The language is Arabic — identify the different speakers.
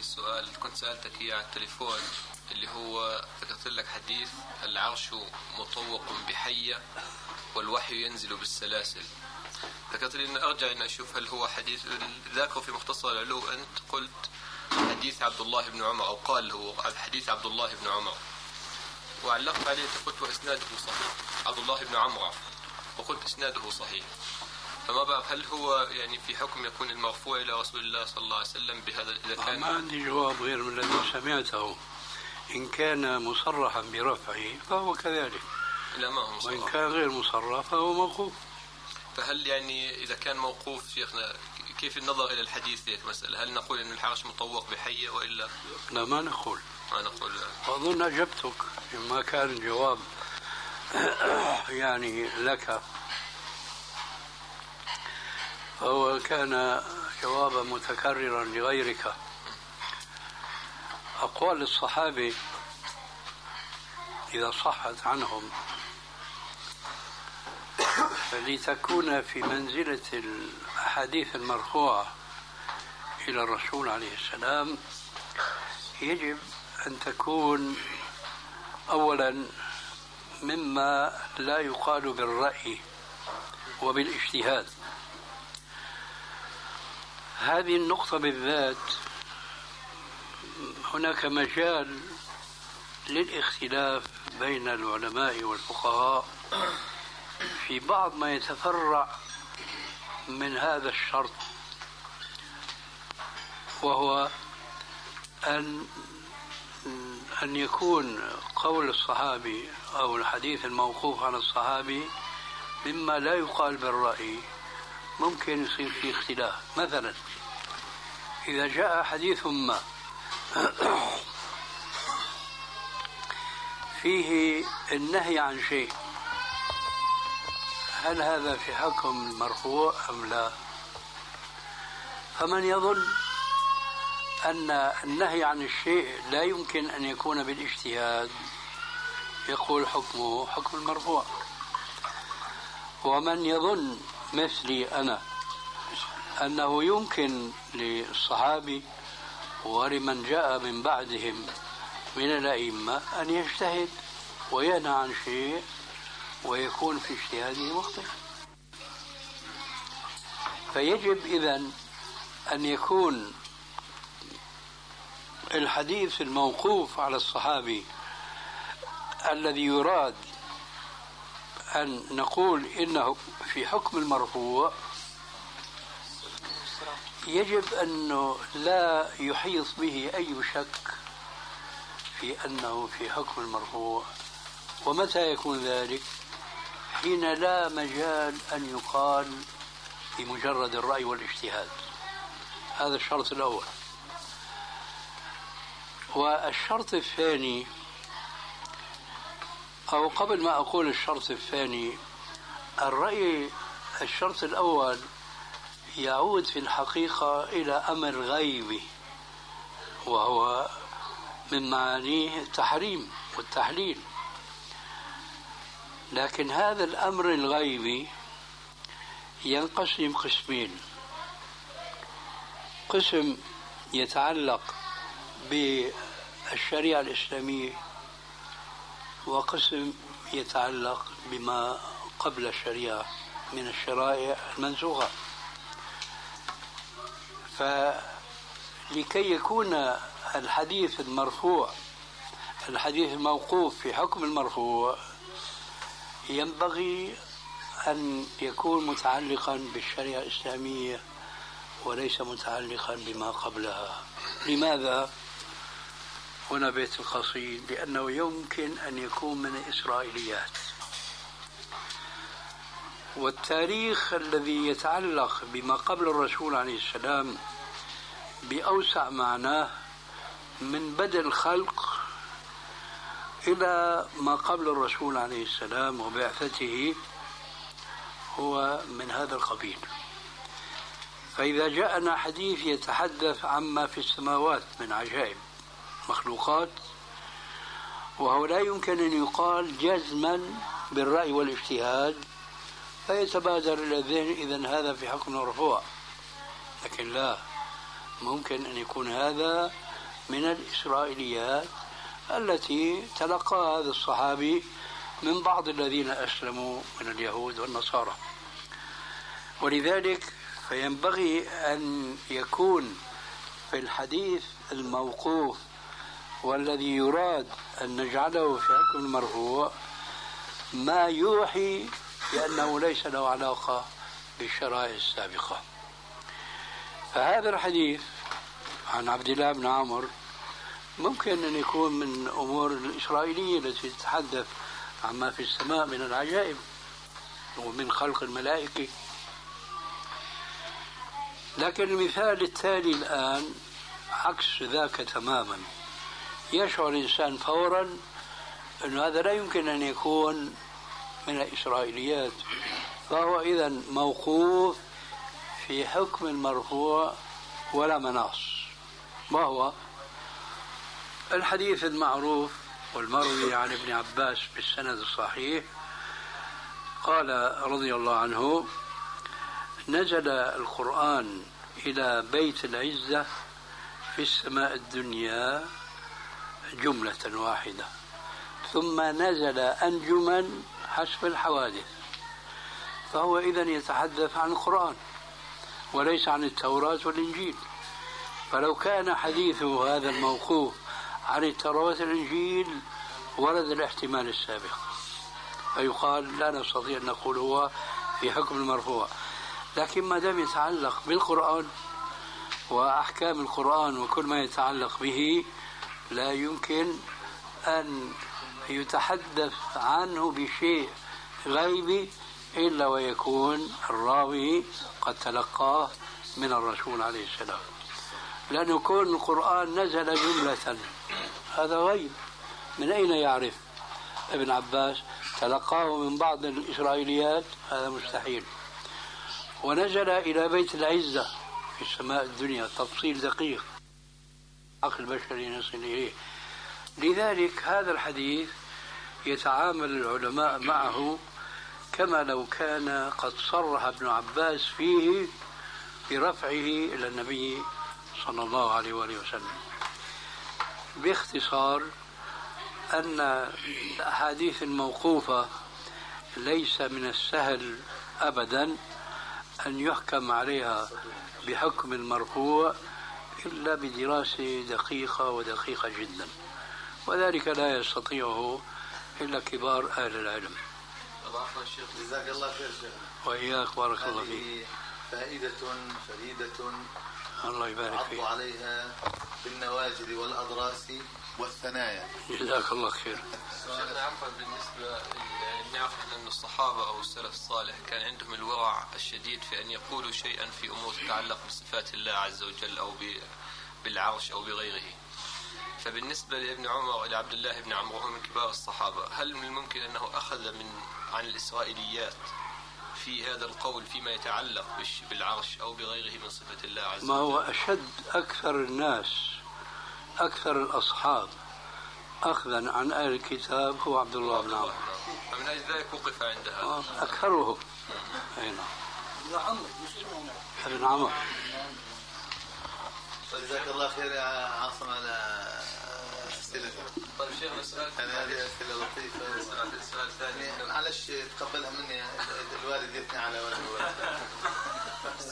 Speaker 1: السؤال كنت سألتك إياه على التليفون، اللي هو ذكرت لك حديث العرش مطوق بحية والوحي ينزل بالسلاسل. ذكرت لي أن أرجع أن أشوف هل هو حديث ذاكره في مختصر العلو. أنت قلت حديث عبد الله بن عمر، أو قال هو حديث عبد الله بن عمر، وعلقت عليه قلت وإسناده صحيح. عبد الله بن عمر، وقلت إسناده صحيح. فما بعرف هل هو يعني في حكم يكون المرفوع إلى رسول الله صلى الله عليه وسلم بهذا إذا كان.
Speaker 2: ما عندي جواب غير من الذي سمعته. إن كان مصرحا برفعه فهو كذلك،
Speaker 1: لا ما هو مصرح.
Speaker 2: وإن كان غير مصرح فهو موقوف.
Speaker 1: فهل يعني إذا كان موقوف شيخنا كيف النظر إلى الحديث في مسألة؟ هل نقول أن العرش مطوق بحية وإلا؟
Speaker 2: لا ما نقول.
Speaker 1: ما نقول.
Speaker 2: أظن أجبتك ما كان الجواب يعني لك، فهو كان جوابا متكررا لغيرك. أقوال الصحابة إذا صحت عنهم لتكون في منزلة الأحاديث المرفوعة إلى الرسول عليه السلام يجب أن تكون أولا مما لا يقال بالرأي وبالاجتهاد. هذه النقطة بالذات هناك مجال للاختلاف بين العلماء والفقهاء في بعض ما يتفرع من هذا الشرط، وهو أن يكون قول الصحابي أو الحديث الموقوف على الصحابي مما لا يقال بالرأي. ممكن يصير فيه اختلاف. مثلا إذا جاء حديث ما فيه النهي عن شيء، هل هذا في حكم المرفوع أم لا؟ فمن يظن أن النهي عن الشيء لا يمكن أن يكون بالاجتهاد يقول حكمه حكم المرفوع. ومن يظن مثلي أنا أنه يمكن للصحابي ولمن جاء من بعدهم من الأئمة أن يجتهد وينهى عن شيء ويكون في اجتهاده مخطئ، فيجب إذن أن يكون الحديث الموقوف على الصحابي الذي يراد أن نقول إنه في حكم المرفوع يجب أنه لا يحيط به أي شك في أنه في حكم المرفوع. ومتى يكون ذلك؟ حين لا مجال أن يقال بمجرد الرأي والاجتهاد. هذا الشرط الأول. والشرط الثاني، أو قبل ما أقول الشرط الثاني، الشرط الأول يعود في الحقيقة إلى أمر غيبي، وهو من معانيه التحريم والتحليل. لكن هذا الأمر الغيبي ينقسم قسمين: قسم يتعلق بالشريعة الإسلامية، وقسم يتعلق بما قبل الشريعة من الشرائع المنسوخة. فلكي يكون الحديث المرفوع الحديث الموقوف في حكم المرفوع ينبغي أن يكون متعلقا بالشريعة الإسلامية وليس متعلقا بما قبلها. لماذا؟ هنا بيت القصيد: لأنه يمكن أن يكون من الإسرائيليات، والتاريخ الذي يتعلق بما قبل الرسول عليه السلام بأوسع معناه من بدء الخلق إلى ما قبل الرسول عليه السلام وبعثته هو من هذا القبيل. فإذا جاءنا حديث يتحدث عما في السماوات من عجائب مخلوقات، وهو لا يمكن أن يقال جزما بالرأي والاجتهاد، فيتبادر إلى الذهن إذن هذا في حكم مرفوع. لكن لا، ممكن أن يكون هذا من الإسرائيليات التي تلقاها هذا الصحابي من بعض الذين أسلموا من اليهود والنصارى. ولذلك فينبغي أن يكون في الحديث الموقوف والذي يراد أن نجعله في حكم المرفوع ما يوحي بأنه ليس له علاقة بالشرائع السابقة. فهذا الحديث عن عبد الله بن عمرو ممكن أن يكون من أمور الإسرائيلية التي تتحدث عما في السماء من العجائب ومن خلق الملائكة. لكن المثال التالي الآن عكس ذاك تماما. يشعر الإنسان فورا أن هذا لا يمكن أن يكون من الإسرائيليات، فهو إذن موقوف في حكم المرفوع ولا مناص. ما هو الحديث المعروف والمروي عن ابن عباس بالسند الصحيح قال رضي الله عنه: نزل القرآن إلى بيت العزة في السماء الدنيا جملة واحدة، ثم نزل أنجما حسب الحوادث. فهو إذن يتحدث عن القرآن وليس عن التوراة والإنجيل. فلو كان حديثه هذا الموقوف عن التوراة والإنجيل ورد الاحتمال السابق، فيقال لا نستطيع أن نقول هو في حكم المرفوع. لكن ما دام يتعلق بالقرآن وأحكام القرآن وكل ما يتعلق به لا يمكن أن يتحدث عنه بشيء غيبي إلا ويكون الراوي قد تلقاه من الرسول عليه السلام، لأنه كون القرآن نزل جملة هذا غيب. من أين يعرف ابن عباس؟ تلقاه من بعض الإسرائيليات، هذا مستحيل. ونزل إلى بيت العزة في السماء الدنيا، تفصيل دقيق عقل بشري يصل إليه. لذلك هذا الحديث يتعامل العلماء معه كما لو كان قد صرح ابن عباس فيه برفعه إلى النبي صلى الله عليه وآله وسلم. باختصار أن الأحاديث الموقوفة ليس من السهل أبدا أن يحكم عليها بحكم المرفوع إلا بدراسة دقيقة ودقيقة جدا، وذلك لا يستطيعه إلا كبار أهل العلم.
Speaker 3: جزاك الله خير شيخ.
Speaker 2: وإياك بارك الله فيك.
Speaker 3: فائدة فريدة
Speaker 2: الله يبارك فيك.
Speaker 3: عضوا عليها بالنواجذ والأضراس والثنايا.
Speaker 2: جزاك الله خير.
Speaker 1: شيخنا عفوا، بالنسبة نعرف أن الصحابة أو السلف الصالح كان عندهم الورع الشديد في أن يقولوا شيئا في أمور تتعلق بصفات الله عز وجل أو بالعرش أو بغيره. فبالنسبة لابن عمر وإلى عبد الله بن عمرو من كبار الصحابة، هل من الممكن أنه أخذ عن الإسرائيليات في هذا القول فيما يتعلق بالعرش أو بغيره من صفة الله عز وجل؟
Speaker 2: ما هو أشد أكثر الناس أكثر الأصحاب أخذا عن أهل الكتاب هو عبد الله بن عمرو،
Speaker 1: فمن أجل ذلك وقف عند هذا
Speaker 2: أكثرهم. أي نعم، ابن عمرو.
Speaker 3: جزاك الله خير يا عاصم على أسئلتك.
Speaker 1: طيب شيخنا سؤال،
Speaker 3: هذه أسئلة لطيفة.
Speaker 1: سؤال ثاني،
Speaker 3: معلش تقبلها مني، الوالد يثني على ولده.